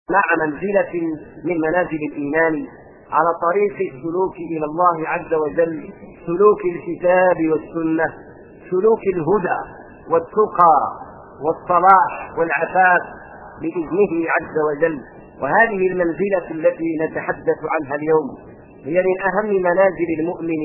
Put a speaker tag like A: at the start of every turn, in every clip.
A: مع منزلة من منازل الإيمان على طريق السلوك إلى الله عز وجل، سلوك الكتاب والسنة، سلوك الهدى والتقى والصلاح والعفاف بإذنه عز وجل. وهذه المنزلة التي نتحدث عنها اليوم هي من أهم منازل المؤمن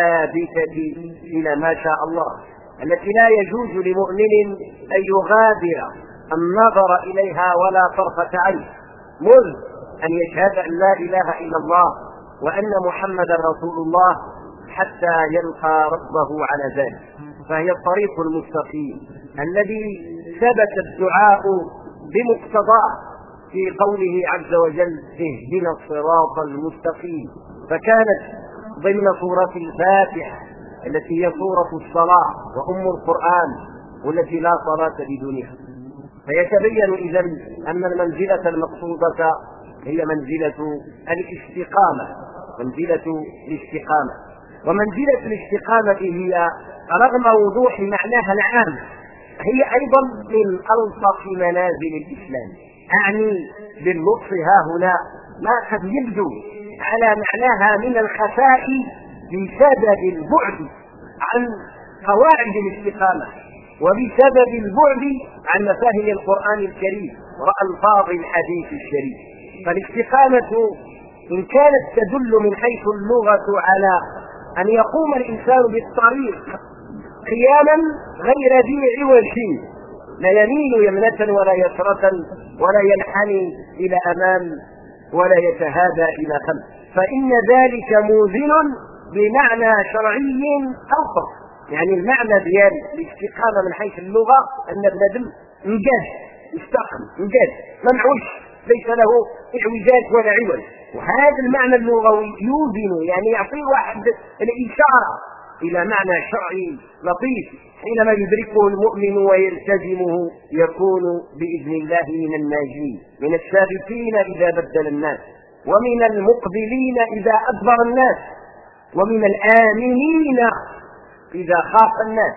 A: الثابتة إلى ما شاء الله، التي لا يجوز لمؤمن أن يغادر النظر إليها ولا طرفة عين، مذ أن يشهد أن لا إله إلا الله وأن محمدا رسول الله حتى يلقى ربه على ذلك. فهي الطريق المستقيم الذي ثبت الدعاء بمقتضاه في قوله عز وجل: اهدنا الصراط المستقيم. فكانت ضمن سورة الفاتحة التي هي سورة الصلاة وأم القرآن والتي لا صلاة بدونها. فيتبين إذن أن المنزلة المقصودة هي منزلة الاستقامة، منزلة الاستقامة. ومنزلة الاستقامة هي رغم وضوح معناها العام هي أيضا من ألطف منازل الإسلام، أعني باللطف ها هنا ما قد يبدو على معناها من الخفاء بسبب البعد عن قواعد الاستقامة وبسبب البعد عن مفاهيم القرآن الكريم وألفاظ الحديث الشريف. فالاستقامة إن كانت تدل من حيث اللغة على أن يقوم الإنسان بالطريق قياما غير ذي عوج، لا يميل يمنة ولا يسرة ولا ينحني إلى أمام ولا يتهادى إلى خلف، فإن ذلك موزن بمعنى شرعي أوسط. يعني المعنى ديال الاستقامة من حيث اللغة أن البدن انجاز، استقم، انجاز، منعوش، ليس له اعوجاج ولا عوج. وهذا المعنى اللغوي يوزن، يعني يعطي واحد الإشارة إلى معنى شرعي لطيف، حينما يدركه المؤمن ويلتزمه يكون بإذن الله من الناجين، من الثابتين إذا بدل الناس، ومن المقبلين إذا أدبر الناس، ومن الآمنين إذا خاف الناس.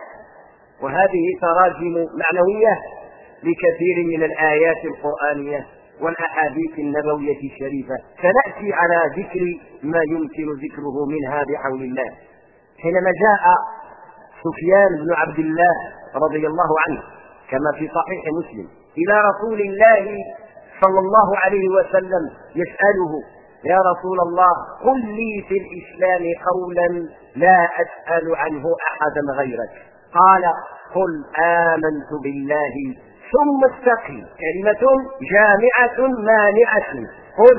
A: وهذه تراجم معنوية لكثير من الآيات القرآنية والأحاديث النبوية الشريفة، سنأتي على ذكر ما يمكن ذكره منها بحول الله. حينما جاء سفيان بن عبد الله رضي الله عنه كما في صحيح مسلم إلى رسول الله صلى الله عليه وسلم يسأله: يا رسول الله، قل لي في الإسلام قولا لا أسأل عنه أحدا غيرك. قال: قل آمنت بالله ثم استقم. كلمة جامعة مانعة. قل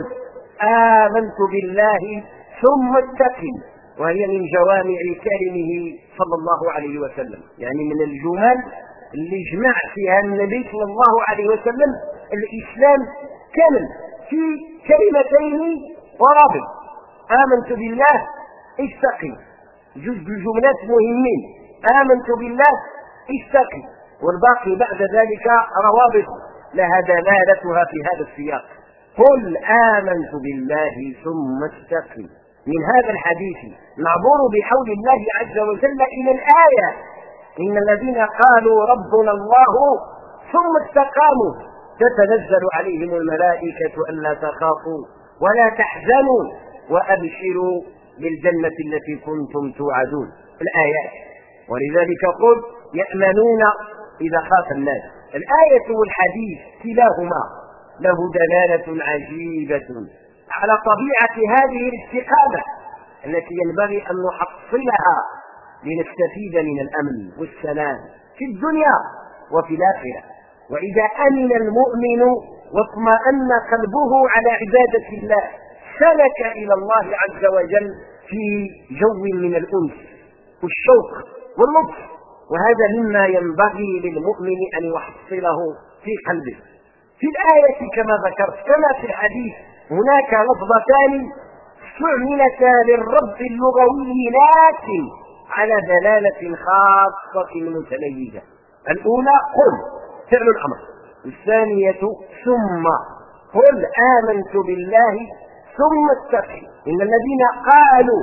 A: آمنت بالله ثم استقم، وهي من جوامع كلمه صلى الله عليه وسلم، يعني من الجمل اللي جمع فيها النبي صلى الله عليه وسلم الإسلام كامل في كلمتين ورابط: آمنت بالله استقم، جزء الجملات مهمين، آمنت بالله استقم، والباقي بعد ذلك روابط لها دلالتها في هذا السياق. قل آمنت بالله ثم استقم. من هذا الحديث نعبر بحول الله عز وجل إلى الآية: إن الذين قالوا ربنا الله ثم استقاموا تتنزل عليهم الملائكة ألا تخافوا ولا تحزنوا وأبشروا بالجنة التي كنتم توعدون. الآيات. ولذلك قل يأمنون إذا خاف الناس. الآية والحديث كلاهما له دلالة عجيبة على طبيعة هذه الاستقامة التي ينبغي أن نحصلها لنستفيد من الأمن والسلام في الدنيا وفي الآخرة. وإذا أمن المؤمن واطمأن قلبه على عبادة الله سلك إلى الله عز وجل في جو من الأنس والشوق واللطف، وهذا مما ينبغي للمؤمن أن يحصله في قلبه. في الآية كما ذكرت كما في الحديث هناك لفظتان استعملتا للرب اللغوي لكن على دلالة خاصة متميزة. الأولى قل فعل الأمر، الثانية ثم. قل آمنت بالله ثم استقم. إن الذين قالوا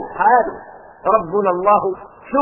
A: ربنا الله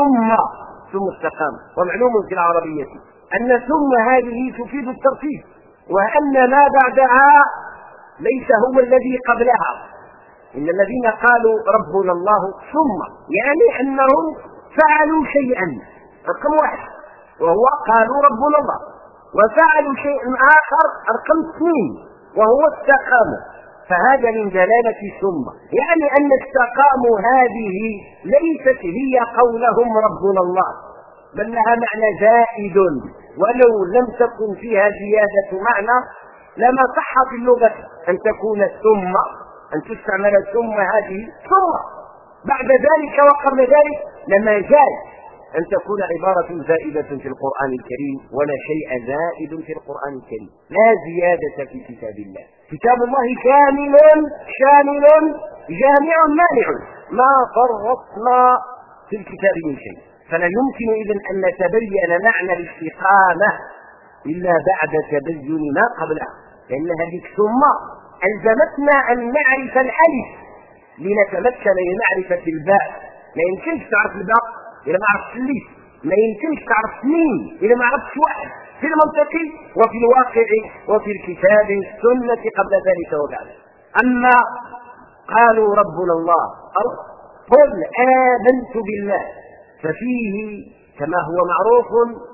A: ثم استقام. ومعلوم في العربية أن ثم هذه تفيد الترتيب، وأن ما بعدها ليس هو الذي قبلها. إن الذين قالوا ربنا الله ثم يعني أنهم فعلوا شيئا رقم واحد وهو قالوا ربنا الله، وفعلوا شيئا آخر رقم اثنين وهو استقاموا، فهذا من دلالة ثم، يعني أن استقاموا هذه ليست هي قولهم ربنا الله، بل لها معنى زائد، ولو لم تكن فيها زيادة معنى لما صح في اللغة أن تكون ثم، أن تستعمل ثم هذه ثم بعد ذلك وقبل ذلك لما جاء أن تكون عبارة زائدة في القرآن الكريم، ولا شيء زائد في القرآن الكريم، لا زيادة في كتاب الله. كتاب الله كامل شامل جامع مانع، ما فرطنا في الكتاب من شيء. فلا يمكن إذن أن نتبين معنى الاستقامة إلا بعد تبين ما قبلها، لأن هذه ثم ألزمتنا أن نعرف الألف لنتمكن من معرفة الباء. ما يمكنش تعرف الباء إذا ما عرفتش الليل، ما يمكنش تعرف مين إذا ما عرفتش واحد في المنطق وفي الواقع وفي الكتاب السنة قبل ذلك وبعد. أما قالوا ربنا الله قل آمنت بالله، ففيه كما هو معروف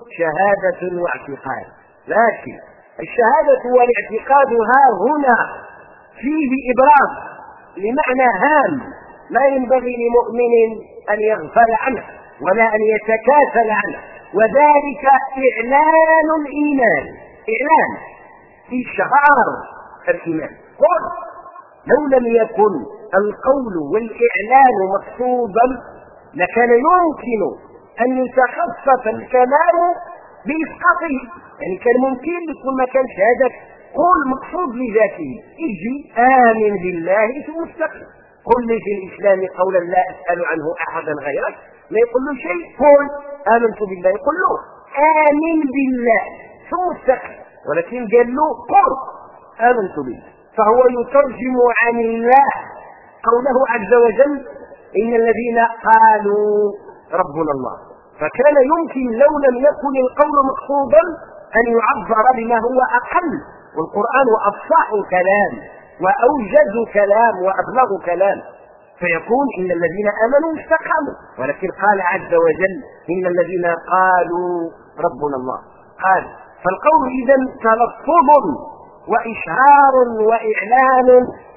A: شهادة واعتقاد، لكن الشهادة والاعتقاد ها هنا فيه إبراز لمعنى هام لا ينبغي لمؤمن أن يغفل عنه ولا أن يتكاسل عنه، وذلك إعلان الإيمان، إعلان في شعار الإيمان. قل لو لم يكن القول والإعلان مقصودا لكان يمكن أن يتخصص الكلام بإسقاطه، يعني كان ممكن يكون ما كانش هذا قول مقصود لذاته، اجي آمن بالله ثم استقم، قل لي في الإسلام قولا لا أسأل عنه أحدا غيرك، ما يقول له شيء، قل آمنت بالله، يقول له آمن بالله ثم استقم، ولكن قال له قل آمنت بالله، فهو يترجم عن الله قوله عز وجل إن الذين قالوا ربنا الله. فكان يمكن لو لم يكن القول مقصودا أن يعبر بما هو أقل، والقرآن أفصح كلام وأوجز كلام وأبلغ كلام، فيكون إن الذين آمنوا استقاموا، ولكن قال عز وجل إن الذين قالوا ربنا الله قال، فالقول إذن تلفظ وإشعار وإعلان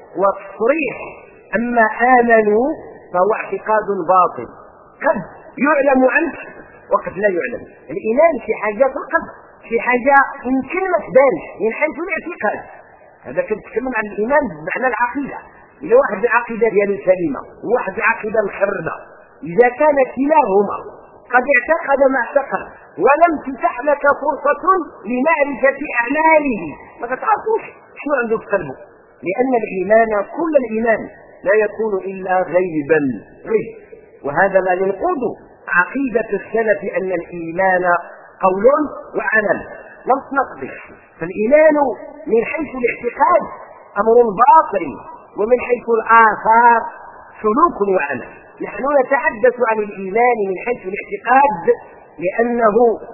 A: وتصريح. أما آمنوا فهو اعتقاد باطل قد يعلم عنه وقد لا يعلم. الإيمان في حاجة القلب، في حاجة يمكن ما تبانش من حيث الاعتقاد، هذا كنتكلم عن الإيمان بمعنى العقيدة. إذا واحد العقيدة ديالو سليمة وواحد العقيدة مخربة، إذا كان كلاهما قد اعتقد ما اعتقد ولم تتح لك فرصة لمعرفة أعماله ما تعرفوش شنو عنده في قلبه، لأن الإيمان كل الإيمان لا يكون إلا غيبا غيب، وهذا لا ينقض عقيدة السلف أن الإيمان قول وعمل، لم تنقض. فالإيمان من حيث الاعتقاد أمر باطل، ومن حيث الآثار سلوك وعمل. نحن نتحدث عن الإيمان من حيث الاعتقاد لأنه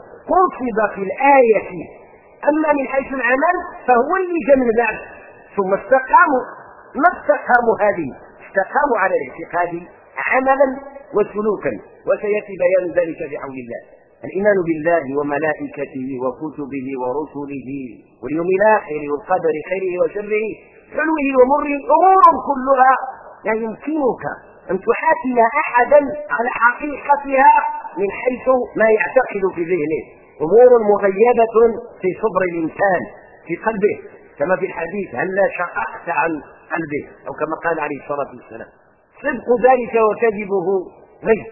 A: قصد في الآية، أما من حيث العمل فهو اللي جاء من بعد. ثم استقاموا، ما استقاموا هذه، استقاموا على الاعتقاد عملا وسلوكا، وسيأتي بيان ذلك بحول الله. الإيمان بالله وملائكته وكتبه ورسله واليوم الآخر والقدر خيره وشره حلوه ومره أمور كلها لا يمكنك أن تحاكم أحدا على حقيقتها من حيث ما يعتقد في ذهنه، أمور مغيبة في صدر الإنسان في قلبه، كما في الحديث هلا شققت عن قلبه، أو كما قال عليه الصلاة والسلام. صدق ذلك وكذبه غيب.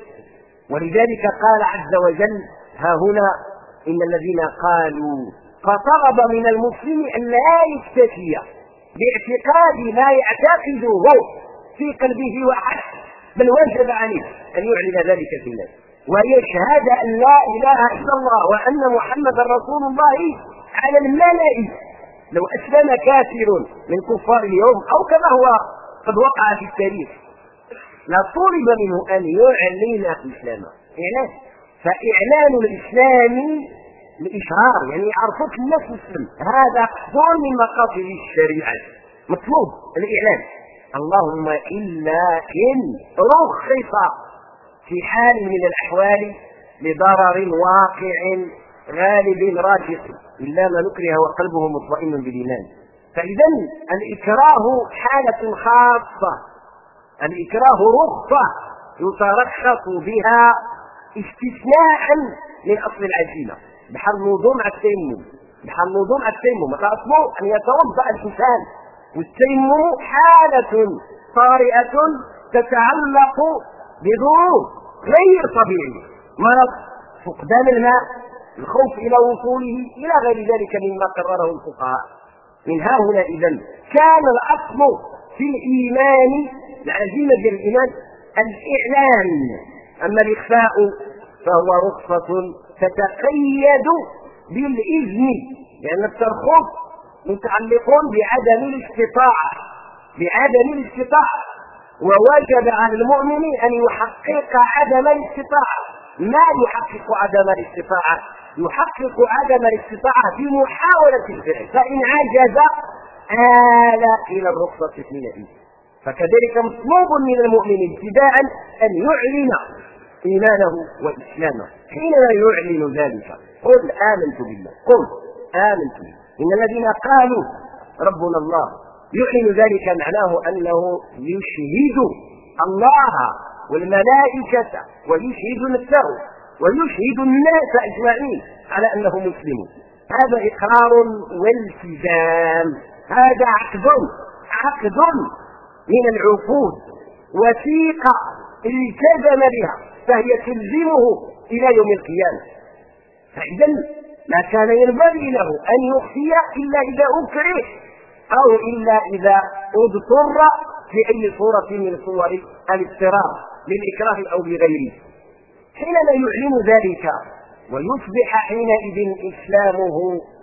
A: ولذلك قال عز وجل ها هنا إن الذين قالوا، فطلب من المسلم أن لا يكتفي باعتقاد ما يعتقده في قلبه وحده، بل وجب عليه أن يعلن ذلك في الناس ويشهد أن لا إله إلا الله وأن محمدا رسول الله على الملأ. لو أسلم كافر من كفار اليوم أو كما هو قد وقع في التاريخ لا طلب منه أن يعلن إسلامه، إعلان. فإعلان الإسلام الإشهار، يعني يعرفوك الناس مسلم، هذا قصد من مقاصد الشريعة. مطلوب الإعلان. اللهم إلا إن رخص في حال من الأحوال لضرر واقع غالب راجح إلا ما نكره وقلبه مطمئن بالإيمان. فإذا الإكراه حالة خاصة، الإكراه رخصة يترخص بها استثناء من أصل العزيمة، بحال الوضوء مع التيمم، بحال الوضوء مع التيمم فأصله أن يتوضأ الإنسان، والتيمم حالة طارئة تتعلق بظروف غير طبيعية، مرض، فقدان الماء، الخوف إلى وصوله إلى غير ذلك مما قرره الفقهاء. من ها هنا إذن كان الأصل في الإيمان، العزيمة ديال الإيمان الإعلان، أما الإخفاء فهو رخصة تتقيد بالإذن، لأن الترخص متعلق بعدم الاستطاعة، ووجب على المؤمن أن يحقق عدم الاستطاعة. ما يحقق عدم الاستطاعة؟ يحقق عدم الاستطاعة بمحاولة الفعل، فإن عجز آل إلى الرخصة حينئذ. فكذلك مطلوب من المؤمن ابتداء أن يعلن إيمانه وإسلامه. حينما يعلن ذلك قل آمنت بالله، إن الذين قالوا ربنا الله، يعلن ذلك معناه أنه يشهد الله والملائكة ويشهد نفسه ويشهد الناس أجمعين على أنه مسلم. هذا إقرار والتزام، هذا عقد من العقود، وثيقة التزم بها فهي تلزمه إلى يوم القيامة. فإذا ما كان ينبغي له أن يخفي إلا إذا أكره أو إلا إذا اضطر في أي صورة من صور الاضطرار للإكراه أو بغيره. حينما يعلن ذلك ويصبح حينئذ إسلامه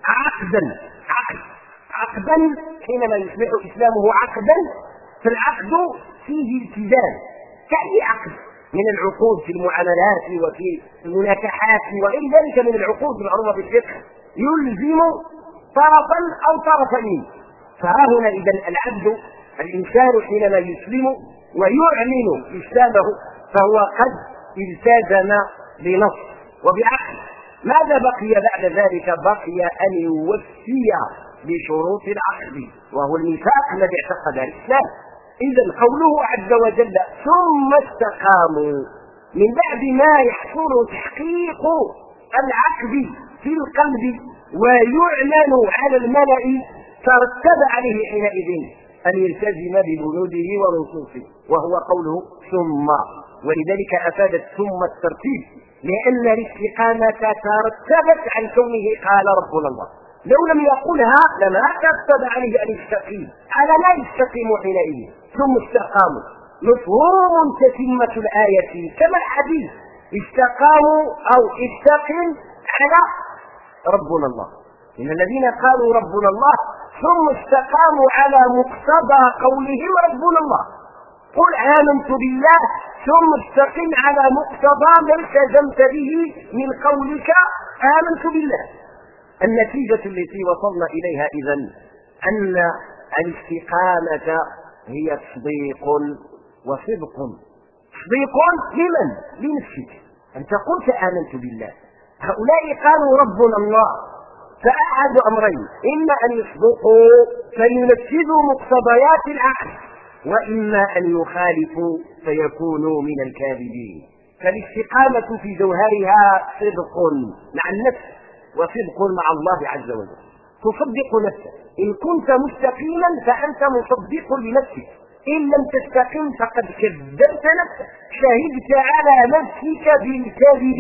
A: عقدا، حينما يصبح إسلامه عقدا، فالعقد فيه التزام كأي عقد من العقود في المعاملات وفي المناكحات وغير ذلك من العقود المعروفة بالفقه، يلزم طرفا أو طرفين. فها هنا إذن العبد الإنسان حينما يسلم ويعلن إسلامه فهو قد التزم بنص وبعقد. ماذا بقي بعد ذلك؟ بقي أن يوفي بشروط العقد، وهو الميثاق الذي اعتقده الإسلام. إذن قوله عز وجل ثم استقاموا، من بعد ما يحصل تحقيق العقد في القلب ويعلن على الملأ، ترتب عليه حينئذ أن يلتزم ببنوده ونصوصه، وهو قوله ثم. ولذلك أفادت ثم الترتيب، لأن الاستقامة ترتبت عن كونه قال ربنا الله. لو لم يقلها لما ترتب عليه أن يستقيم، على لا يستقيم حينئذ. ثم استقاموا مفهوم تتمة الآية كما الحديث استقاموا أو استقم على ربنا الله. إن الذين قالوا ربنا الله ثم استقاموا على مقتضى قولهم ربنا الله. قل آمنت بالله ثم استقم على مقتضى ما التزمت به من قولك آمنت بالله. النتيجة التي وصلنا إليها إذن أن الاستقامة هي تصديق وصدق. تصديق لمن؟ لنفسك، أنت قلت آمنت بالله، هؤلاء قالوا ربنا الله، فأحد أمرين: إما أن يصدقوا فينفذوا مقتضيات العقل، وإما أن يخالفوا فيكونوا من الكاذبين. فالاستقامة في جوهرها صدق مع النفس وصدق مع الله عز وجل. تصدق نفسك، إن كنت مستقيما فأنت مصدق لنفسك، إن لم تستقم فقد كذبت نفسك، شهدت على نفسك بالكذب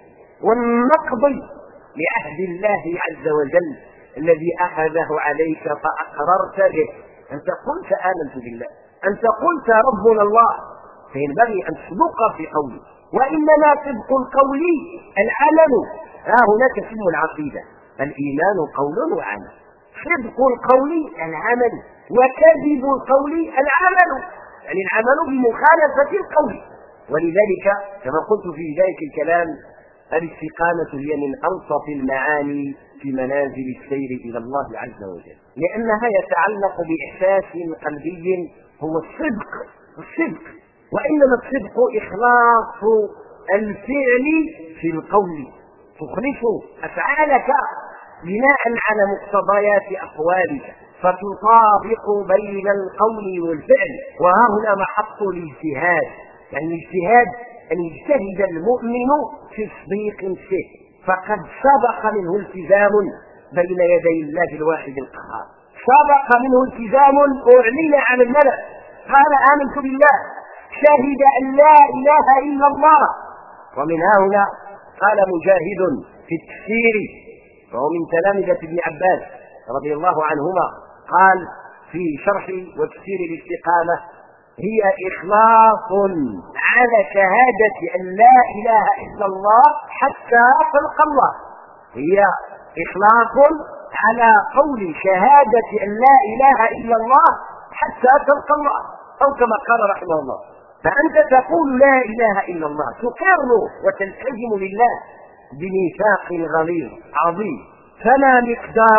A: والنقض لعهد الله عز وجل الذي أخذه عليك فأقررت به. أنت قلت آمنت بالله، أنت قلت ربنا الله، فينبغي أن تصدق في قولي. وإنما صدق القول العمل. هنا تسمى العقيدة، الإيمان قول وعمل. صدق القول العمل، وكذب القول العمل، يعني العمل بمخالفة القول. ولذلك كما قلت في بداية الكلام الاستقامة هي من أوصف المعاني في منازل السير إلى الله عز وجل، لأنها يتعلق بإحساس قلبي هو الصدق، وإنما الصدق إخلاص الفعل في القول، تخلص أفعالك بناء على مقتضيات أقوالك فتطابق بين القول والفعل. وها هنا محط الاجتهاد، يعني الاجتهاد أن يجتهد المؤمن في صديق فيه، فقد سبق منه التزام بين يدي الله الواحد القهار، سبق منه التزام أعلن على الملأ، قال آمنت بالله، شهد أن لا إله إلا الله. ومن هنا قال مجاهد في التفسير، وهو من تلامذة ابن عباس رضي الله عنهما، قال في شرح وتفسير الاستقامة: هي إخلاص على شهادة أن لا إله إلا الله حتى تلقى الله، هي إخلاص على قول شهادة أن لا إله إلا الله حتى تلقى الله، أو كما قال رحمه الله: فأنت تقول لا إله إلا الله، تقر وتلتزم لله بميثاق غليظ عظيم، فما مقدار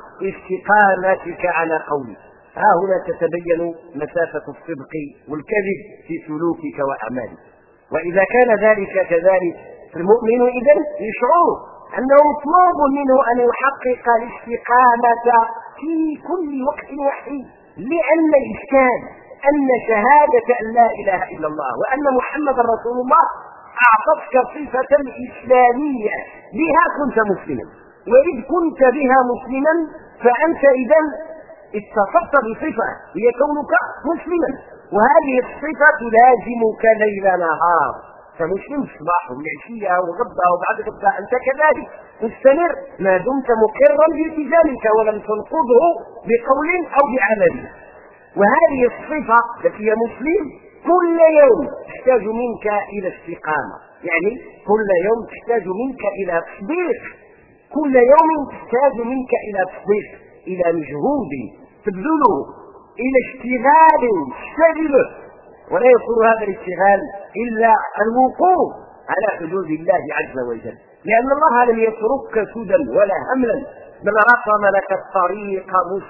A: استقامتك على قولك؟ ها هنا تتبين مسافة الصدق والكذب في سلوكك وأعمالك. وإذا كان ذلك كذلك، المؤمن إذن يشعر أنه مطلوب منه أن يحقق الاستقامة في كل وقت وحين، لأن الإشكال أن شهادة أن لا إله إلا الله وأن محمد رسول الله أعطتك صفة الإسلامية، بها كنت مسلما، وإذ كنت بها مسلما فأنت إذن اتصفت بصفة هي كونك مسلما، وهذه الصفة تلازمك ليل نهار، فمسلم صباح والعشية وغدا وبعد غدا أنت كذلك مستمر ما دمت مقرا بالتزامك ولم تنقضه بقول أو بعمل. وهذه الصفة التي هي مسلم كل يوم تحتاج منك إلى استقامة، يعني كل يوم تحتاج منك إلى تصديق، كل يوم تحتاج منك إلى تصديق، إلى مجهود تبذله، إلى اشتغال تشتغله، ولا يكون هذا الاشتغال إلا الوقوف على حدود الله عز وجل، لأن الله لم يتركك سدى ولا هملا، بل رسم لك الطريق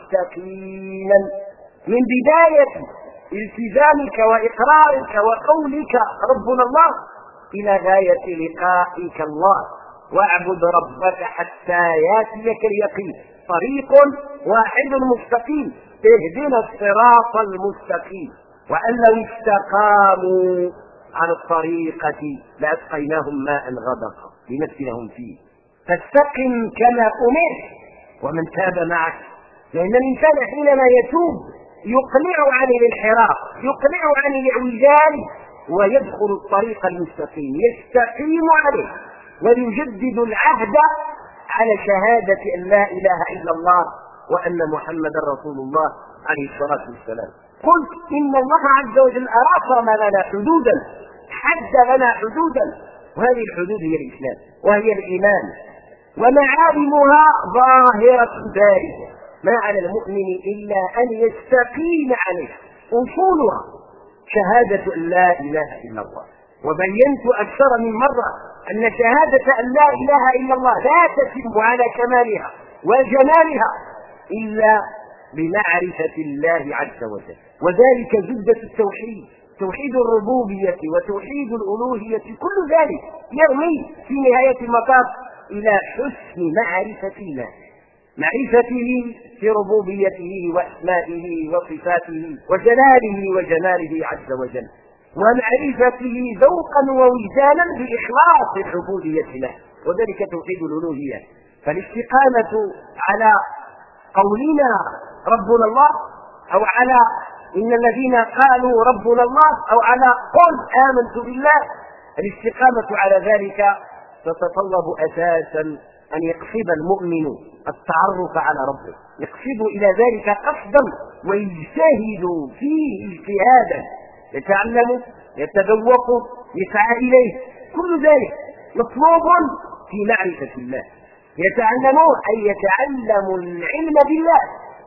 A: مستقيما من بداية التزامك وإقرارك وقولك ربنا الله إلى غاية لقائك الله. واعبد ربك حتى ياتيك اليقين، طريق واحد مستقيم، اهدنا الصراط المستقيم. وأن لو استقاموا على الطريقة لأسقيناهم ماء غدقا لنفتنهم فيه، فاستقم كما أمرت ومن تاب معك، لأن الإنسان حينما يتوب يقلع عن الانحراف، يقلع عن الاعوجاج، ويدخل الطريق المستقيم، يستقيم عليه ويجدد العهد على شهادة أن لا إله إلا الله وأن محمدا رسول الله عليه الصلاة والسلام. قلت إن الله عز وجل أرسم لنا حدودا، حد لنا حدودا، وهذه الحدود هي الإسلام وهي الإيمان، ومعالمها ظاهرة بارزة، ما على المؤمن إلا أن يستقيم عليه. أصولها شهادة أن لا إله إلا الله، وبينت أكثر من مرة أن شهادة أن لا إله إلا الله لا تتم على كمالها وجمالها إلا بمعرفة الله عز وجل، وذلك زبدة التوحيد، توحيد الربوبية وتوحيد الألوهية، كل ذلك يرمي في نهاية المطاف إلى حسن معرفة الله، معرفته في ربوبيته وأسمائه وصفاته وجلاله وجماله عز وجل، ومعرفته ذوقا ووجدانا بإخلاص العبودية له، وذلك توحيد الألوهية. فالاستقامة على قولنا ربنا الله، أو على إن الذين قالوا ربنا الله، أو على قل آمنت بالله، الاستقامة على ذلك تتطلب أساسا أن يقصد المؤمن التعرف على ربه، يقصد إلى ذلك قصدا ويجتهد فيه اجتهادا، يتعلم يتذوق يسعى إليه، كل ذلك مطلوب في معرفة الله. يتعلم أي يتعلم العلم بالله،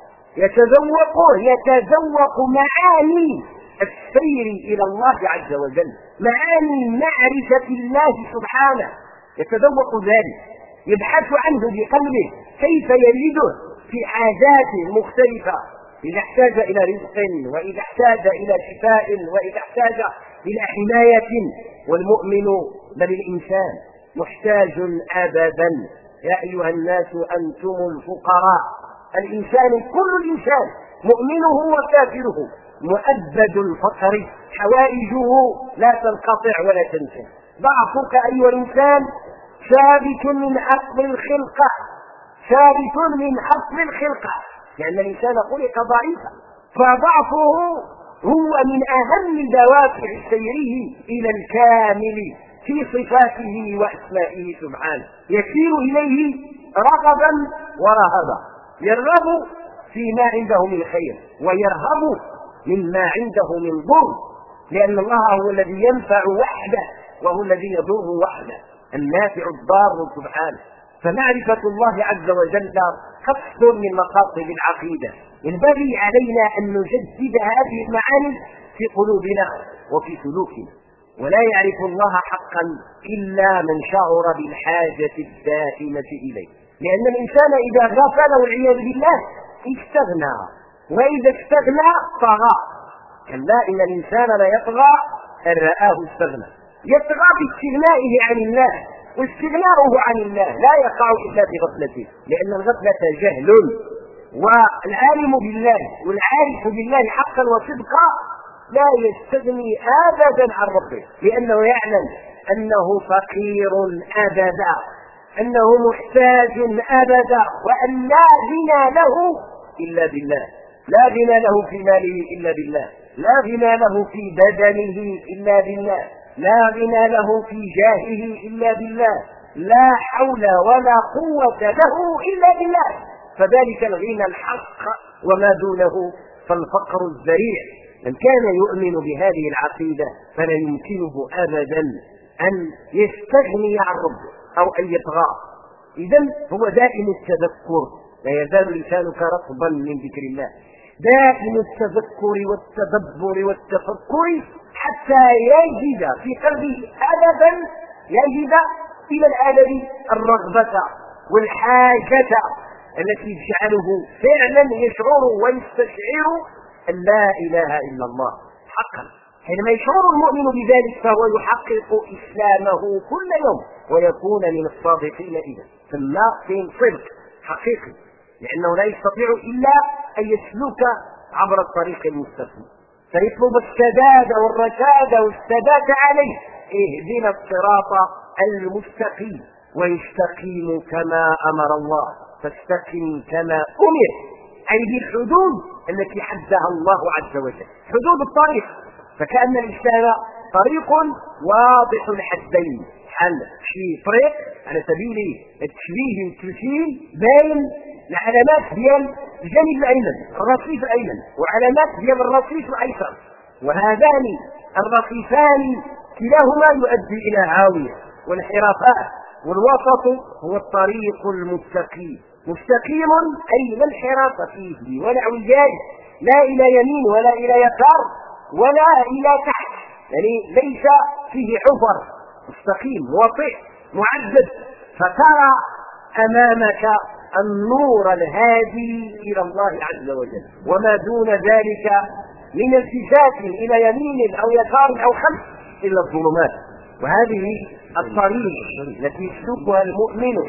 A: يتذوق معاني السير إلى الله عز وجل، معاني معرفة الله سبحانه، يتذوق ذلك، يبحث عنه بقلبه كيف يجده في حاجات مختلفة، إذا احتاج إلى رزق، وإذا احتاج إلى شفاء، وإذا احتاج إلى حماية. والمؤمن بل الإنسان محتاج أبدا. يا أيها الناس أنتم الفقراء. الإنسان كل الإنسان مؤمنه وكافره مؤبد الفقر، حوائجه لا تنقطع ولا تنتهي. ضعفك أيها الإنسان ثابت من أصل الخلقة، ثابت من أصل الخلقة، لأن الإنسان خلق ضعيفا، فضعفه هو من أهم دوافع سيره إلى الكامل في صفاته وأسمائه سبحانه. يسير إليه رغبا ورهبا، يرغب فيما عنده من خير ويرهب مما عنده من ضر، لأن الله هو الذي ينفع وحده وهو الذي يضر وحده، النافع الضار سبحانه. فمعرفة الله عز وجل قصد من مقاصد العقيدة. ينبغي علينا أن نجدد هذه المعاني في قلوبنا وفي سلوكنا، ولا يعرف الله حقا إلا من شعر بالحاجة الدائمة إليه، لأن الإنسان إذا غفل والعياذ بالله استغنى، وإذا استغنى طغى. كلا إن الإنسان لا يطغى أن رآه استغنى، يطغى باستغنائه عن الله، واستغناؤه عن الله لا يقع إلا بغفلته، لأن الغفلة جهل. والعالم بالله والعارف بالله حقا وصدقا لا يستغني أبدا عن ربه، لأنه يعلم أنه فقير أبدا، أنه محتاج أبدا، وأن لا غنى له إلا بالله، لا غنى له في ماله إلا بالله، لا غنى له في بدنه إلا بالله، لا غنى له في جاهه إلا بالله، لا حول ولا قوة له إلا بالله. فذلك الغنى الحق، وما دونه فالفقر الذريع. من كان يؤمن بهذه العقيدة فلا يمكنه أبدا أن يستغني عن ربه أو أن يطغى. إذن هو دائم التذكر، لا يزال لسانك رطبا من ذكر الله، دائم التذكر والتدبر والتفكر حتى يجد في قلبه أبدا، يجد إلى الأبد الرغبة والحاجة التي تجعله فعلا يشعر ويستشعر أن لا إله إلا الله حقا. حينما يشعر المؤمن بذلك فهو يحقق إسلامه كل يوم ويكون من الصادقين إذا، ثم في صدق حقيقي، لأنه لا يستطيع إلا أن يسلك عبر الطريق المستقيم، فيطلب السداد والرشاد والثبات عليه. اهدنا الصراط المستقيم، ويستقيم كما أمر الله، فاستقم كما أمر، أي بالحدود التي حدها الله عز وجل، حدود الطريق. فكأن الإسلام طريق واضح الحدين، حل شي طريق على سبيل التشبيه والتمثيل بين العلامات ديال الجانب الأيمن، الرصيف الأيمن، وعلامات ديال الرصيف الأيسر، وهذان الرصيفان كلاهما يؤدي إلى هاوية وانحرافات، والوسط هو الطريق المستقيم. مستقيم أي لا انحراف فيه ولا اعوجاج، لا إلى يمين ولا إلى يسار ولا إلى تحت، يعني ليس فيه حفر، مستقيم وطئ معدد، فترى أمامك النور الهادي إلى الله عز وجل، وما دون ذلك من التفات إلى يمين أو يسار أو خلف إلا الظلمات. وهذه الطريق التي يسلكها المؤمن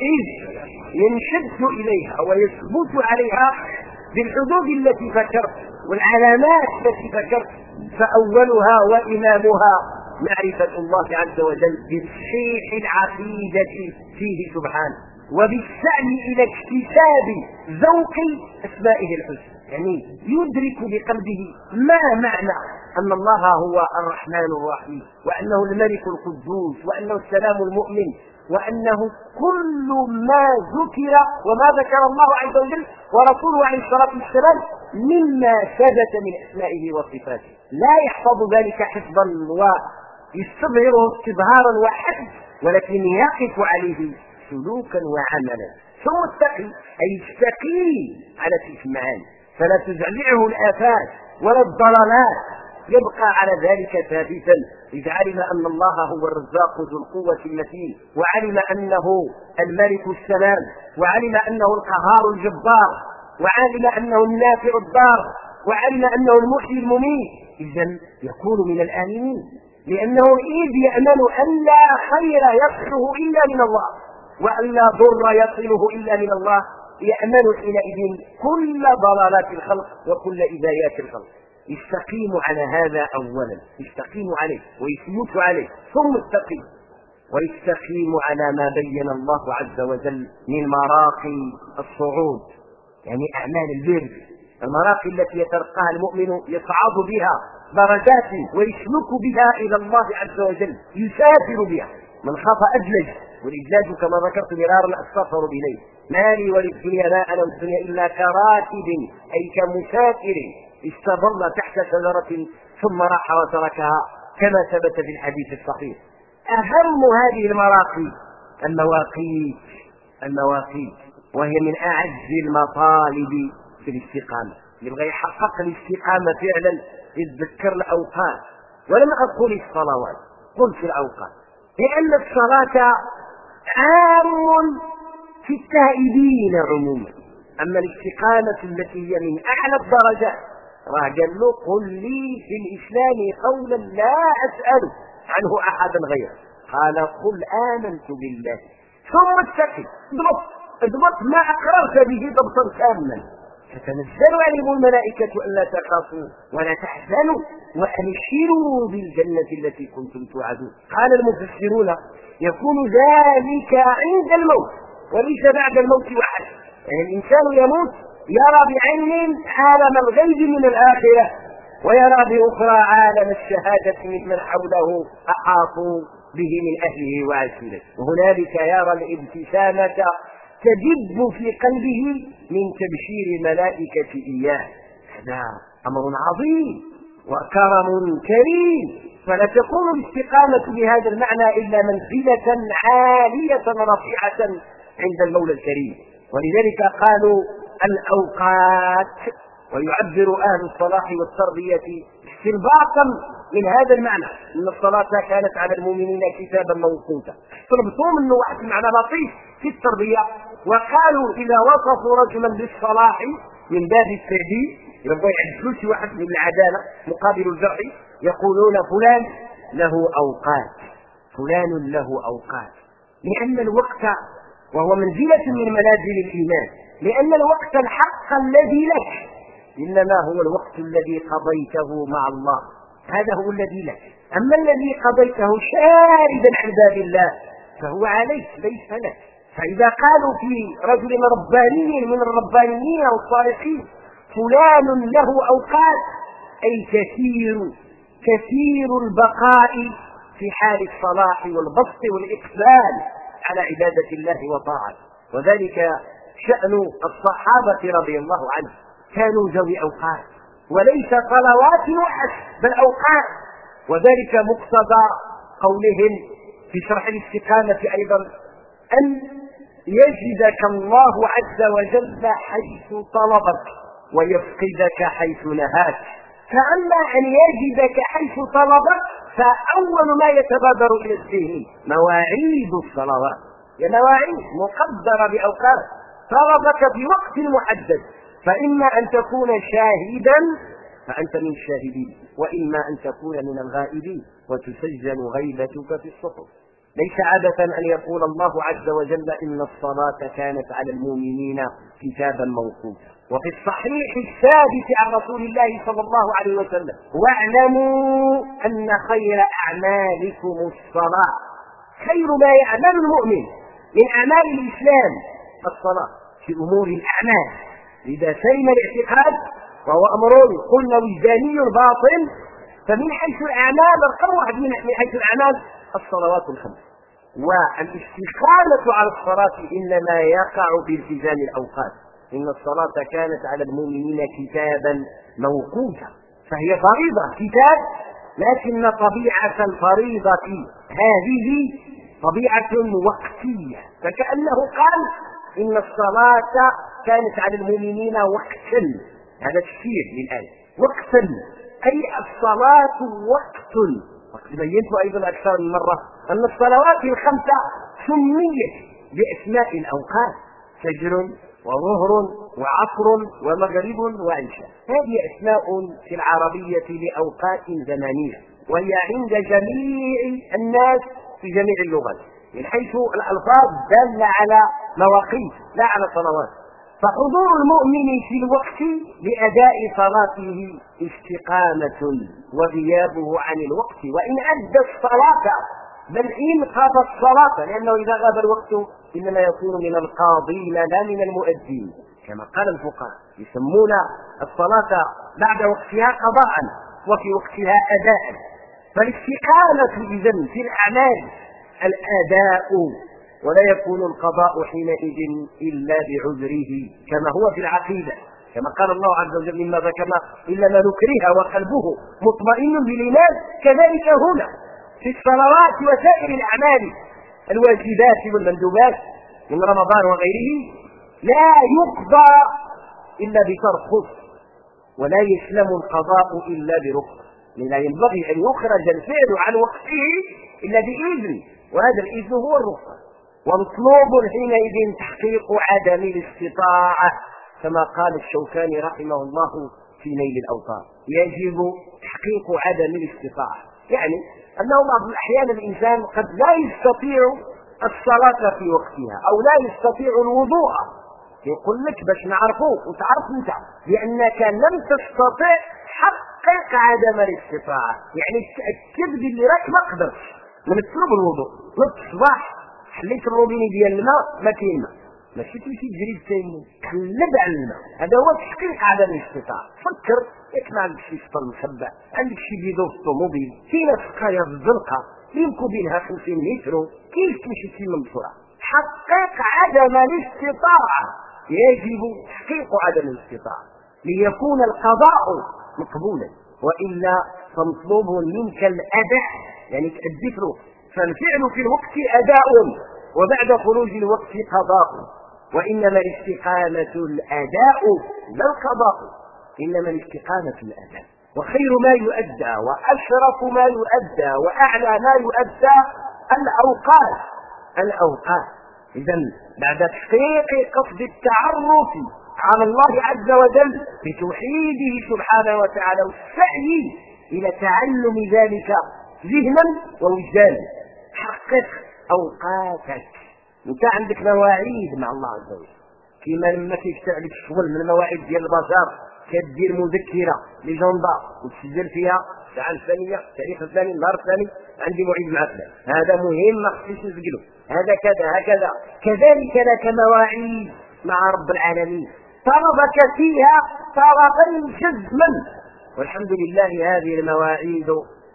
A: إذ ينشد إليها ويثبت عليها بالحدود التي ذكرت والعلامات التي ذكرت، فأولها وإمامها معرفة الله عز وجل بتصحيح العقيدة فيه سبحانه، وبالسعي إلى اكتساب ذوق أسمائه الحسنى، يعني يدرك بقلبه ما معنى أن الله هو الرحمن الرحيم، وأنه الملك القدوس، وأنه السلام المؤمن، وأنه كل ما ذكر وما ذكر الله عز وجل ورسوله عليه الصلاة والسلام مما ثبت من أسمائه وصفاته، لا يحفظ ذلك حفظا ويستظهره استظهارا وحفظ، ولكن يقف عليه سلوكا وعملا. ثم التقي أي يستقيم على تلك المعاني، فلا تزعزعه الآفات ولا الضلالات، يبقى على ذلك ثابتا، إذ علم أن الله هو الرزاق ذو القوة المتين، وعلم أنه الملك السلام، وعلم أنه القهار الجبار، وعلم أنه النافع الضار، وعلم أنه المحيي المميت، إذن يكون من الآمنين، لأنه إذ يأمن أن لا خير يصله إلا من الله وأن لا ضر يصله إلا من الله، يأمن حينئذ كل ضلالات الخلق وكل إذايات الخلق. يستقيم على هذا أولا، يستقيم عليه ويثبت عليه، ثم يستقيم ويستقيم على ما بين الله عز وجل من مراقي الصعود، يعني أعمال البر، المراقي التي يترقاها المؤمن يصعد بها درجات ويسلك بها إلى الله عز وجل، يسافر بها. من خاف أدلج، والإدلاج كما ذكرت مرارا السفر إليه. ما لي وللدنيا ما أنا والدنيا إلا كراكب أي كمسافر استظل تحت شجرة ثم راح وتركها، كما ثبت في الحديث الصحيح. أهم هذه المراقي المواقيت، وهي من أعز المطالب في الاستقامة. يبغى يحقق الاستقامة فعلا يتذكر الأوقات، ولم أقل الصلوات، قل في الأوقات، لأن الصلاة عام في التائبين عموما، أما الاستقامة التي هي من أعلى الدرجات راه قال له قل لي في الإسلام قولا لا أسأل عنه أحدا غيره، قال قل آمنت بالله ثم استقم، اضبط ما أقررت به ضبطا تاما، تتنزل عليهم الملائكة ألا تخافوا ولا تحزنوا وأبشروا بالجنة التي كنتم توعدون. قال المفسرون يكون ذلك عند الموت وليس بعد الموت وحده، يعني الإنسان يموت يرى بعين عالم الغيب من الآخرة، ويرى بأخرى عالم الشهادة ممن حوله أحاطوا به من أهله وعشيرته، وهنالك يرى الابتسامة تجب في قلبه من تبشير الملائكة إياه. هذا أمر عظيم وكرم كريم، فلا تكون الاستقامة بهذا المعنى إلا منزلة عالية رفيعة عند المولى الكريم. ولذلك قالوا الأوقات، ويعبر أهل الصلاح والتربية استنباطا من هذا المعنى أن الصلاة كانت على المؤمنين كتابا موقوتا، طلبتم منه واحد المعنى لطيف في التربية، وقالوا إذا وصفوا رجلا بالصلاح من باب التهديد، يبغوا يعدلوا شي واحد من العدالة مقابل الجرح، يقولون فلان له أوقات، فلان له أوقات، لأن الوقت وهو منزلة من منازل الإيمان، لأن الوقت الحق الذي لك إنما هو الوقت الذي قضيته مع الله، هذا هو الذي لك. أما الذي قضيته شاردا عن باب الله فهو عليك ليس لك. فإذا قالوا في رجل رباني من الربانيين أو الصالحين فلان له أوقات، أي كثير البقاء في حال الصلاح والبسط والإقبال على عبادة الله وطاعته. وذلك شأن الصحابة رضي الله عنهم، كانوا ذوي أوقات، وليس صلوات وحسب بل أوقات، وذلك مقتضى قولهم في شرح الاستقامة أيضا أن يجدك الله عز وجل حيث طلبك ويفقدك حيث نهاك. فأما أن يجدك حيث طلبك فأول ما يتبادر إلى الذهن مواعيد الصلوات، هي مواعيد مقدرة بأوقات، طلبك في وقت محدد، فإما أن تكون شاهدا فأنت من الشاهدين، وإما أن تكون من الغائبين وتسجل غيبتك في الصحف. ليس عادة أن يقول الله عز وجل إن الصلاة كانت على المؤمنين كتابا موقوتا. وفي الصحيح الثابت عن رسول الله صلى الله عليه وسلم واعلموا أن خير أعمالكم الصلاة، خير ما يعمل المؤمن من أعمال الإسلام الصلاة في أمور الأعمال. إذا سلم الاعتقاد وهو أمر قلنا وجداني باطن، فمن حيث الأعمال رقم واحد من حيث الأعمال الصلوات الخمس، والاستقامة على الصلاة إنما يقع بالتزام الأوقات. إن الصلاة كانت على المؤمنين كتابا موقوتا، فهي فريضة كتاب، لكن طبيعة الفريضة هذه طبيعة وقتية، فكأنه قال إن الصلاة كانت على المؤمنين وقتا، هذا تفسير للآية، وقتا أي الصلاة وقت. وقد بينت أيضا أكثر من مرة أن الصلوات الخمسة سميت بأسماء الأوقات: فجر وظهر وعصر ومغرب وعشاء. هذه أسماء في العربية لأوقات زمانية، وهي عند جميع الناس في جميع اللغات من حيث الألفاظ دالة على مواقيت لا على صلوات. فحضور المؤمن في الوقت لأداء صلاته استقامة، وغيابه عن الوقت وإن أدى الصلاة بل إن قضى الصلاة، لأنه إذا غاب الوقت إنما يكون من القاضين لا من المؤدين، كما قال الفقهاء يسمون الصلاة بعد وقتها قضاء وفي وقتها أداء. فالاستقامة إذن في الأعمال الأداء، ولا يكون القضاء حينئذ إلا بعذره كما هو في العقيدة، كما قال الله عز وجل: مما ذكرنا إلا ما نكره وقلبه مطمئن بالإيمان. كذلك هنا في الصلوات وسائر الأعمال الواجبات والمندوبات من رمضان وغيره لا يقضى إلا بترخص، ولا يسلم القضاء إلا برخص. لا ينبغي أن يخرج الفعل عن وقته إلا بإذن، وهذا الإذن هو الرخصة. ومطلوب حينئذ تحقيق عدم الاستطاعة، كما قال الشوكاني رحمه الله في نيل الأوطار: يجب تحقيق عدم الاستطاعة، يعني أنه بعض الأحيان الإنسان قد لا يستطيع الصلاة في وقتها أو لا يستطيع الوضوء. يقول لك باش نعرفوه وتعرف انت لأنك لم تستطع، حقق عدم الاستطاعة، يعني تأكد باللي راك ما قدرتش. من تطلب الوضوء نص الصباح حليت الروبيني ديال الماء ما كاين ماء، ماشي تمشي تجري التيمم تقلب على الماء، هذا هو تحقيق عدم الاستطاعة. فكر ياك ما عندكش شي سطل مخبع، عندك شي بيدو في الطوموبيل، فينا سقايه في الزنقه يمكن بينها 50 متر، كيف تمشي تيمم بسرعه؟ حقق عدم الاستطاعة، يجب تحقيق عدم الاستطاعة ليكون القضاء مقبولا، وإلا فمطلوب منك الأداء، يعني تأدي في الوقت. فالفعل في الوقت أداء، وبعد خروج الوقت قضاء. وإنما الاستقامة الأداء لا القضاء، إنما الاستقامة الأداء. وخير ما يؤدى وأشرف ما يؤدى وأعلى ما يؤدى الأوقات. إذن بعد تحقيق قصد التعرف على الله عز وجل بتوحيده سبحانه وتعالى والسعي إلى تعلم ذلك ذهنا ووجدانا، حقق أوقاتك. أنت عندك مواعيد مع الله عز وجل، كما لما كيفتح لك الشغل من المواعيد ديال البازار كدير مذكرة لجندا وتسجل فيها الساعة الفلانية التاريخ الفلاني النهار الفلاني عندي موعد مع فلان، هذا مهم ما خصنيش نسجله، هذا كذا هكذا. كذلك لك مواعيد مع رب العالمين طلبك فيها طلبا جزما، والحمد لله هذه المواعيد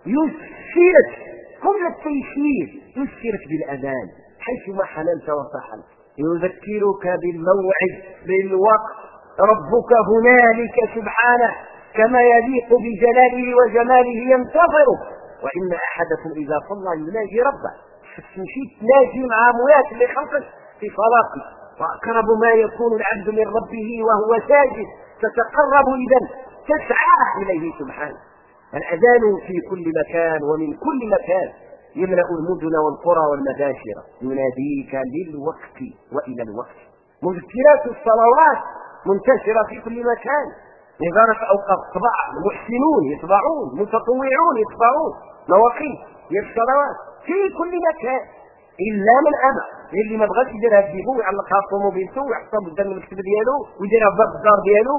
A: يسرت كل التيسير، يسرت بالأذان حيثما حللت وصحلت، يذكرك بالموعد بالوقت. ربك هنالك سبحانه كما يليق بجلاله وجماله ينتظرك، وإن أحدكم إذا صلى يناجي ربه، تمشي تناجي مع مولاك اللي خلقك في صلاتك. وأقرب ما يكون العبد من ربه وهو ساجد، تتقرب إذن تسعى إليه سبحانه. الأذان في كل مكان ومن كل مكان يملأ المدن والقرى والمباشر، يناديك للوقت وإلى الوقت. مذكرات الصلوات منتشرة في كل مكان، وزارة أوقاف تطبع، المحسنون يطبعون، متطوعون يطبعون مواقيت الصلوات في كل مكان، إلا من أبى، اللي ما بغاش يديرها بيدو يعلقها في طوموبيلته ويحطها قدام المكتب ديالو ويديرها في باب الدار ديالو،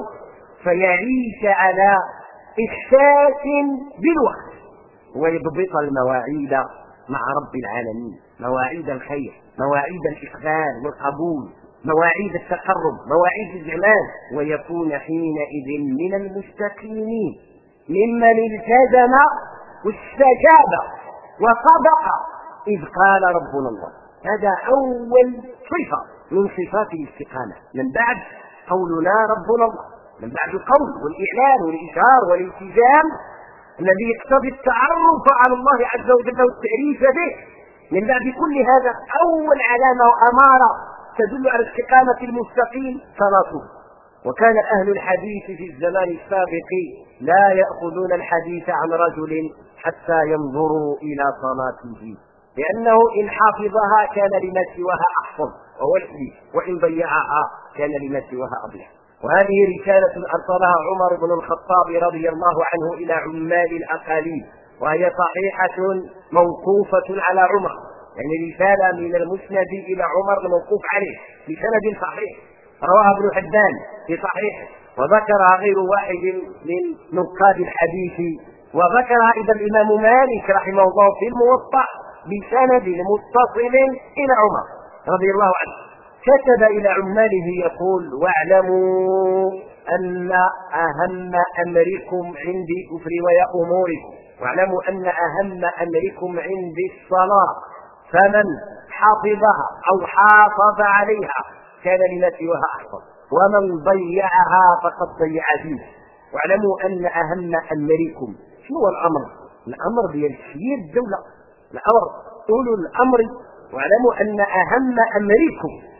A: فيعيش على إحساس بالوقت ويضبط المواعيد مع رب العالمين، مواعيد الخير، مواعيد الإقبال والقبول، مواعيد التقرب، مواعيد الإعلان، ويكون حينئذ من المستقيمين ممن التزم واستجاب وصدق إذ قال ربنا الله. هذا أول صفة من صفات الاستقامة، من بعد قولنا ربنا الله، من بعد القول والإعلان والإشهار والالتزام الذي يقتضي التعرف على الله عز وجل والتعريف به. من بعد كل هذا أول علامة وأمارة تدل على استقامة المستقيم صلاته. وكان أهل الحديث في الزمان السابق لا يأخذون الحديث عن رجل حتى ينظروا إلى صلاته، لأنه إن حافظها كان لما سواها أحفظ وهو الحديث، وإن ضيعها كان لما سواها أضيع. وهذه رسالة أرسلها عمر بن الخطاب رضي الله عنه إلى عمال الأقاليم، وهي صحيحة موقوفة على عمر، يعني رسالة من المسند إلى عمر الموقوف عليه بسند صحيح، رواها ابن حبان في صحيحه، وذكرها غير واحد من نقاد الحديث، وذكرها أيضا الإمام مالك رحمه الله في الموطأ بسند متصل إلى عمر رضي الله عنه. كتب إلى عماله يقول: واعلموا أن أهم أمركم عندي في رواية أموركم، واعلموا أن أهم أمركم عندي الصلاة، فمن حفظها أو حافظ عليها كان لما سواها أحفظ، ومن ضيعها فقد ضيع دينه. واعلموا أن أهم أمركم، شنو هو الأمر؟ الأمر ديال سيد الدولة، الأمر أولو الأمر. واعلموا أن أهم أمركم،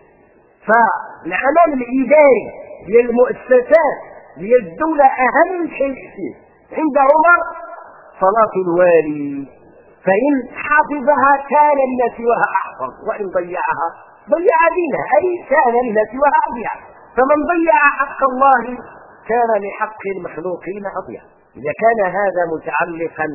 A: فالعمل الإداري ديال المؤسسات ديال الدولة أهم شيء فيه عند عمر صلاة الوالي، فإن حافظها كان لما سواها أحفظ، وإن ضيعها ضيع دينه، أي كان لما سواها أضيع. فمن ضيع حق الله كان لحق المخلوقين أضيع. إذا كان هذا متعلقا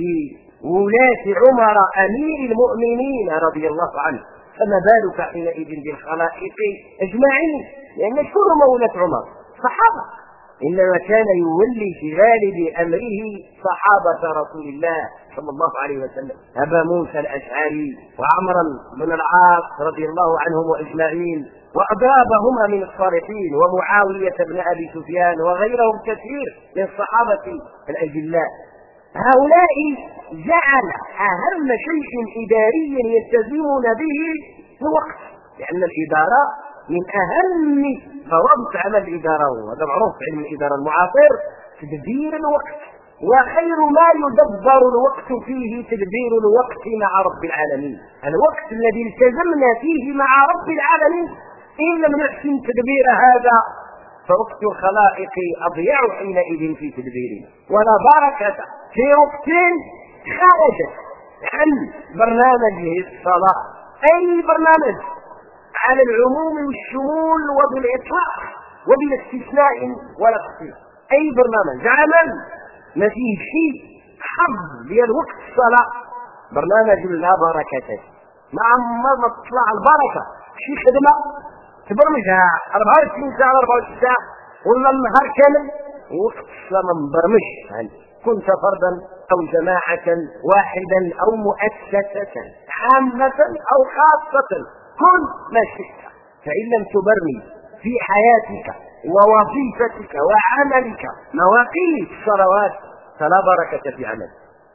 A: بولاة عمر أمير المؤمنين رضي الله عنه، فما بالك حينئذ بالخلائق أجمعين، لأن شكون مولاة عمر؟ صحابة، إنما كان يولي في غالب أمره صحابة رسول الله صلى الله عليه وسلم، أبا موسى الأشعري وعمرا بن العاص رضي الله عنهم أجمعين، وأضرابهما من الصالحين، ومعاوية بن أبي سفيان، وغيرهم كثير من الصحابة الأجلاء. هؤلاء جعل أهم شيء إداري يلتزمون به الوقت، لأن الإدارة من أهم ضوابط عمل الإدارة، وهذا معروف في علم الإدارة المعاصر، تدبير الوقت، وخير ما يدبر الوقت فيه تدبير الوقت مع رب العالمين. الوقت الذي التزمنا فيه مع رب العالمين إن لم نحسن تدبير هذا فوقت الخلائق أضيع حينئذ في تدبيره، ولا بركة في وقت خرجت عن برنامجه الصلاة، أي برنامج على العموم والشمول وبالإطلاق وبلا استثناء ولا تخصيص، أي برنامج عمل ما فيه شيء حظ ديال وقت الصلاة برنامج لا بركة فيه. ما تطلع البركة شي خدمة تبرمجها 24 ساعة 24 ساعة ولا النهار كامل وقت الصلاة ما مبرمج، يعني كنت فردا أو جماعة واحدا أو مؤسسة عامة أو خاصة كل ما شئت، فإن لم تبرمج في حياتك ووظيفتك وعملك مواقيت الصلوات فلا بركة في عملك.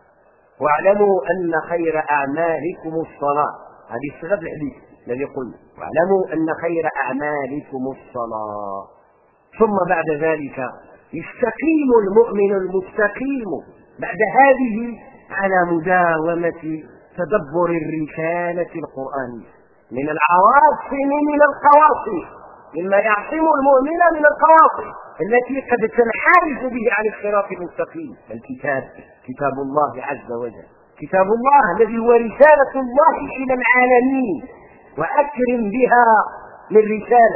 A: واعلموا أن خير أعمالكم الصلاة، هذه صيغة الحديث الذي قلنا، واعلموا أن خير أعمالكم الصلاة. ثم بعد ذلك يستقيم المؤمن المستقيم بعد هذه على مداومة تدبر الرسالة القرآنية من العواصم من القواصم، مما يعصم المؤمن من القواصم التي قد تنحرف به عن الصراط المستقيم. الكتاب كتاب الله عز وجل، كتاب الله الذي هو رسالة الله إلى العالمين، وأكرم بها من رسالة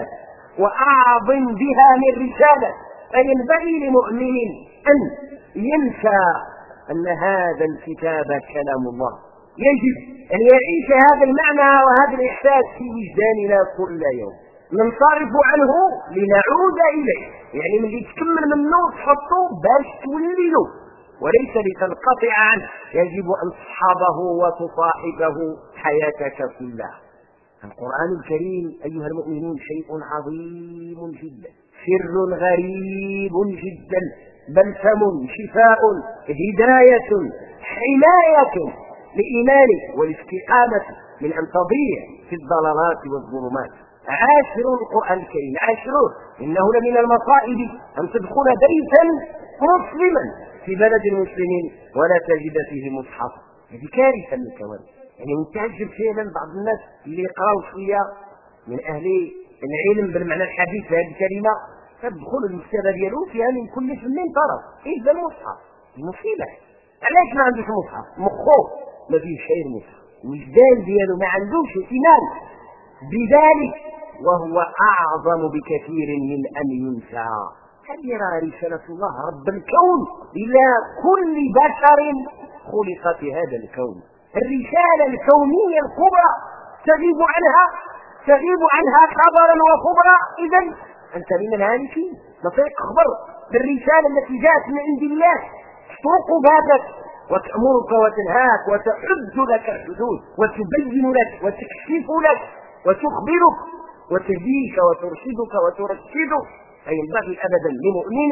A: وأعظم بها من رسالة. فينبغي لمؤمن أن ينسى أن هذا الكتاب كلام الله، يجب أن يعيش هذا المعنى وهذا الإحساس في وجداننا كل يوم، ننصرف عنه لنعود إليه، يعني من يتكمل منه تحطه باش تولي له وليس لتنقطع عنه، يجب أن تصحبه وتصاحبه حياتك كلها. القرآن الكريم أيها المؤمنون شيء عظيم جدا، سر غريب جدا، بلسم، شفاء، هداية، حماية لإيمانك والاستقامة من أن تضيع في الضلالات والظلمات. عاشروا القرآن الكريم، عاشروه، إنه لمن المصائب أن تدخل بيتا مسلما في بلد المسلمين ولا تجد فيه مصحف، هذه كارثة من الكوارث. يعني متعجب فعلا بعض الناس اللي يقراوا شوية من أهل العلم بالمعنى الحديث لهذه الكلمة تدخل المكتبه ديالو فيها من كل فن طرف الا المصحف. المصيبه علاش ما عندوش مصحف؟ مخو ما فيش شيء المصحف، الوجدان ديالو ما عندوش اهتمام بذلك، وهو اعظم بكثير من ان ينسى. هذه رسالة الله رب الكون إلى كل بشر خلق في هذا الكون. الرسالة الكونية الكبرى تغيب عنها خبرا وخبرا. إذا أنت من الهالكين. نطيق خبر بالرسالة التي جاءت من عند الله تطرق بابك وتأمرك وتنهاك وتحد لك الحدود وتبين لك وتكشف لك وتخبرك وتهديك وترشدك وترشدك. فينبغي أبدا لمؤمن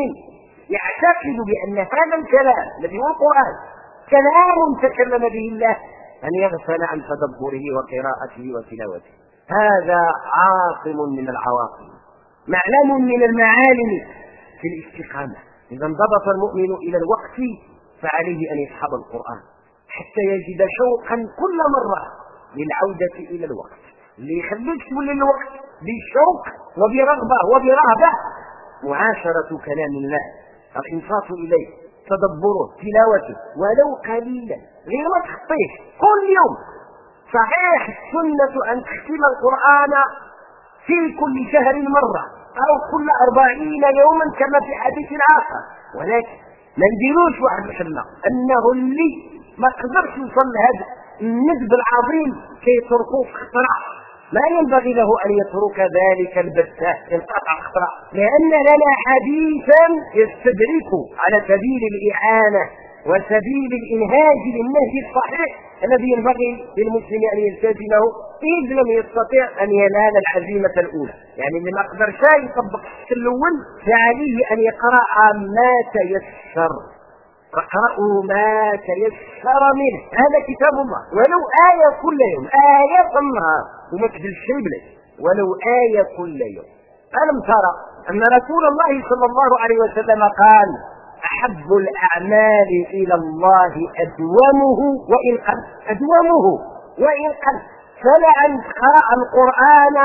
A: يعتقد بأن هذا الكلام الذي هو القرآن كلام تكلم به الله أن يغفل عن تدبره وقراءته وتلاوته. هذا عاصم من العواصم، معلم من المعالم في الاستقامة. إذا انضبط المؤمن إلى الوقت فعليه أن يصحب القرآن حتى يجد شوقا كل مرة للعودة إلى الوقت. اللي يخليك تولي الوقت بالشوق وبرغبة وبرهبة معاشرة كلام الله، الانصات إليه، تدبره، تلاوته ولو قليلا، غير ما تخطيه كل يوم. صحيح السنة أن تختم القرآن في كل شهر مرة أو كل 40 يوما كما في حديث آخر، ولكن ما نديروش واحد الحلة أنه اللي ما قدرش يوصل لهذا الندب العظيم كيتركوه في اختراع. ما ينبغي له أن يترك ذلك البتة ينقطع اختراع، لأن لنا حديثا يستدرك على سبيل الإعانة وسبيل الإنهاج للنهج الصحيح الذي ينبغي للمسلم أن يلتزمه إذ لم يستطع أن ينال العزيمة الأولى. يعني اللي ما قدر شيء يطبق الأول فعليه أن يقرأ ما تيسر، فاقرأوا ما تيسر منه، هذا كتاب الله، ولو آية كل يوم، آية في النهار، وما تجلس شيء بلاد، ولو آية كل يوم. ألم ترى أن رسول الله صلى الله عليه وسلم قال أحب الأعمال إلى الله أدومه وإن قل، أدومه وإن قل. فلا أن تقرأ القرآن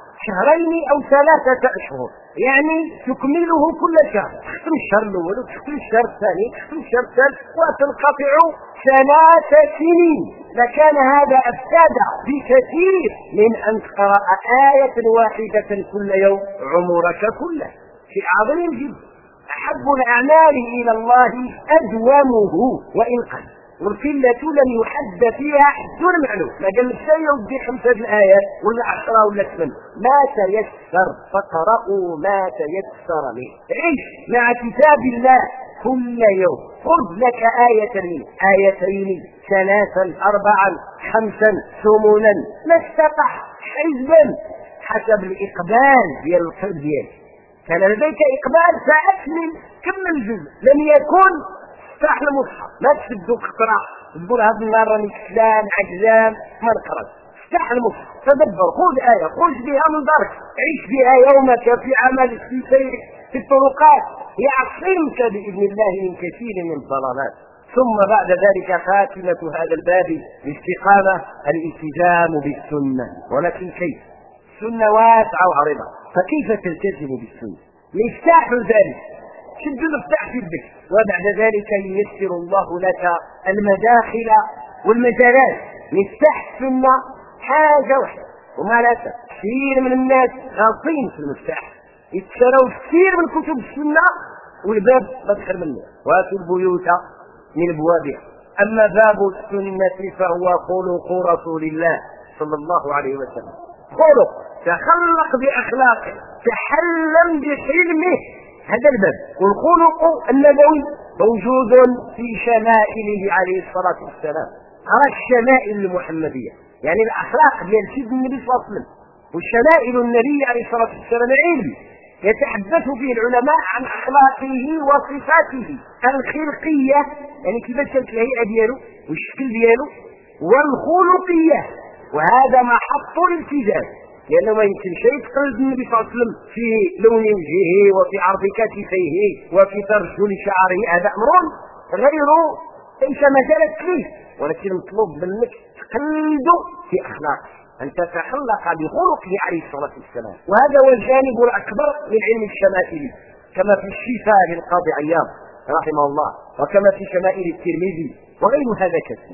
A: 2 أو 3 أشهر، يعني تكمله كل شهر، تختم الشهر الأول وتختم الشهر الثاني وتختم الشهر الثالث وتنقطع 3 سنين، لكان هذا أفسد بكثير من أن تقرأ آية واحدة كل يوم عمرك كله. شيء عظيم جدا. أحب الأعمال إلى الله أدومه وإن قل، والقلة لم يحد فيها حد معلوم، ما قال شيء يودي 5 الآيات ولا 10 ولا 8، ما تيسر، فقرأوا ما تيسر منه. عيش مع كتاب الله كل يوم، خذ لك آية منه، 2 3 4 5 ثمنا ما استطع، حزبا حسب الإقبال ديال القلب ديالك. كان لديك إقبال فأكمل، كمل الجزء، لم يكن افتح المصحف، ما تشدوا اقتراح تقول هذه المرة نكسلان عجزان ما نقرأ. افتح المصحف، تدبر، خذ آية، خرج بها من دارك، عيش بها يومك في عمل في سيرك في الطرقات، يعصمك بإذن الله من كثير من الضلالات. ثم بعد ذلك خاتمة هذا الباب الاستقامة، الالتزام بالسنة. ولكن كيف؟ السنة واسعة وعريضة، فكيف تلتزم بالسنة؟ مفتاح ذلك شد المفتاح في يدك، وبعد ذلك ييسر الله لك المداخل والمجالات. مفتاح السنة حاجة واحدة، وما لا كثير من الناس غاصين في المفتاح، يتشروا كثير من كتب السنة والباب مدخل منه، واتوا البيوت من ابوابها. اما باب السنة فهو خلق رسول الله صلى الله عليه وسلم، خلق، تخلق باخلاقه، تحلم بحلمه. هذا الباب. والخلق النبوي موجود في شمائله عليه الصلاة والسلام. أرى الشمائل المحمدية، يعني الأخلاق ديال سيدنا النبي صلى الله عليه وسلم، والشمائل النبي عليه الصلاة والسلام علم يتحدث فيه العلماء عن أخلاقه وصفاته الخلقية، يعني كيفاش كانت الهيئة ديالو والشكل ديالو، والخلقية، وهذا محط الالتزام، لأنه ما يمكن شيء تقلد النبي صلى الله عليه وسلم في لون وجهه وفي عرض كتفيه وفي ترجل شعره، هذا أمر غيره ليس مجال التكليف، ولكن مطلوب منك تقلده في أخلاقه. أن تتخلق بخلقه عليه الصلاة والسلام. وهذا هو الجانب الأكبر من علم الشمائل، كما في الشفاء للقاضي عياض رحمه الله، وكما في شمائل الترمذي وغير هذا كثير.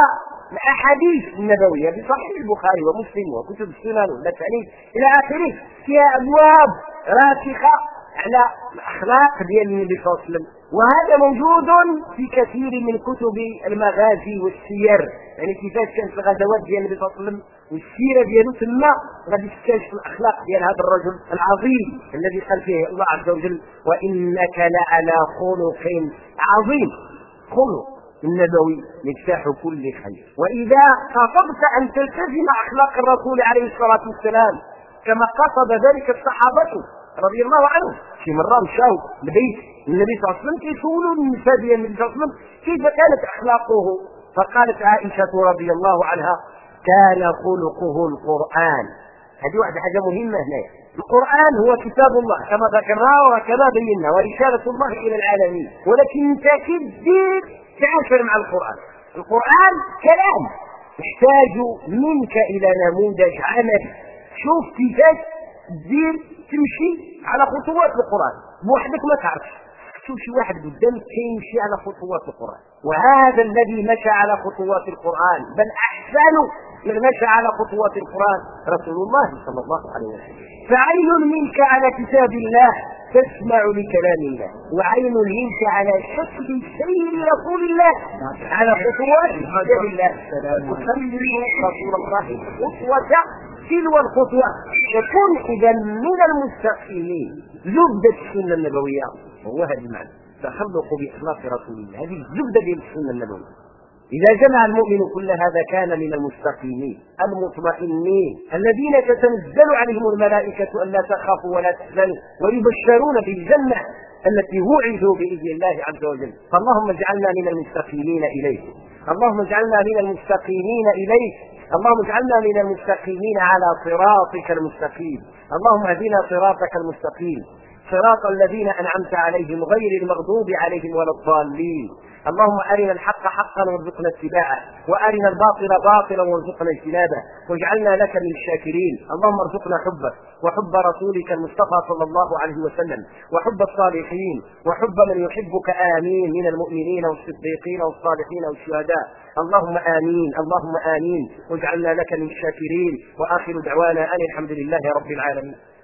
A: والأحاديث النبوية في صحيح البخاري ومسلم وكتب السنن والمسانيد إلى آخره فيها أبواب راسخة على الأخلاق ديال النبي صلى الله عليه وسلم، وهذا موجود في كثير من كتب المغازي والسير، يعني كيفاش كانت الغزوات ديال النبي صلى الله عليه وسلم والسيره ديالو، ثم غادي تكتشف الاخلاق ديال هذا الرجل العظيم الذي قال فيه الله عز وجل وانك لعلى خلق عظيم. خلق النبوي مفتاح كل خير. واذا قصدت ان تلتزم اخلاق الرسول عليه الصلاه والسلام كما قصد ذلك الصحابه رضي الله عنهم، في مره مشاو لبيت النبي صلى الله عليه وسلم كيسولوا النساء ديال النبي صلى الله عليه وسلم كيف كانت اخلاقه، فقالت عائشه رضي الله عنها كان خلقه القرآن. هذه واحدة حاجة مهمة هنا. القرآن هو كتاب الله كما ذكرناه وكما بينا، ورسالة الله إلى العالمين، ولكن انت كدير تعاشر مع القرآن. القرآن كلام يحتاج منك إلى نموذج عملي. شوف كيفاش تدير تمشي على خطوات القرآن بوحدك، ما تعرفش شوف شي واحد قدامك كيمشي على خطوات القرآن، وهذا الذي مشى على خطوات القرآن بل أحسن من مشى على خطوات القرآن رسول الله صلى الله عليه وسلم. فعين منك على كتاب الله تسمع لكلام الله، وعين منك على شكل سير رسول الله على خطوات كتاب الله، وتملك رسول الله خطوة تلو الخطوة، تكون إذا من المستقيمين. زبدة السنة النبوية هو هذا المعنى، تخلق بأخلاق رسول الله، هذه الزبدة ديال السنة النبوية. إذا جمع المؤمن كل هذا كان من المستقيمين المطمئنين الذين تتنزل عليهم الملائكة أن لا تخافوا ولا تحزنوا ويبشرون بالجنة التي وعدوا بإذن الله عز وجل. فاللهم اجعلنا من المستقيمين إليك، اللهم اجعلنا من المستقيمين إليك، اللهم اجعلنا من المستقيمين على صراطك المستقيم. اللهم اهدنا صراطك المستقيم، صراط الذين أنعمت عليهم غير المغضوب عليهم ولا الضالين. اللهم أرنا الحق حقا وارزقنا اتباعه، وأرنا الباطل باطلا وارزقنا اجتنابه، واجعلنا لك من الشاكرين. اللهم ارزقنا حبك وحب رسولك المصطفى صلى الله عليه وسلم، وحب الصالحين، وحب من يحبك آمين من المؤمنين والصديقين والصالحين والشهداء. اللهم آمين، اللهم آمين، واجعلنا لك من الشاكرين. وآخر دعوانا أن الحمد لله رب العالمين.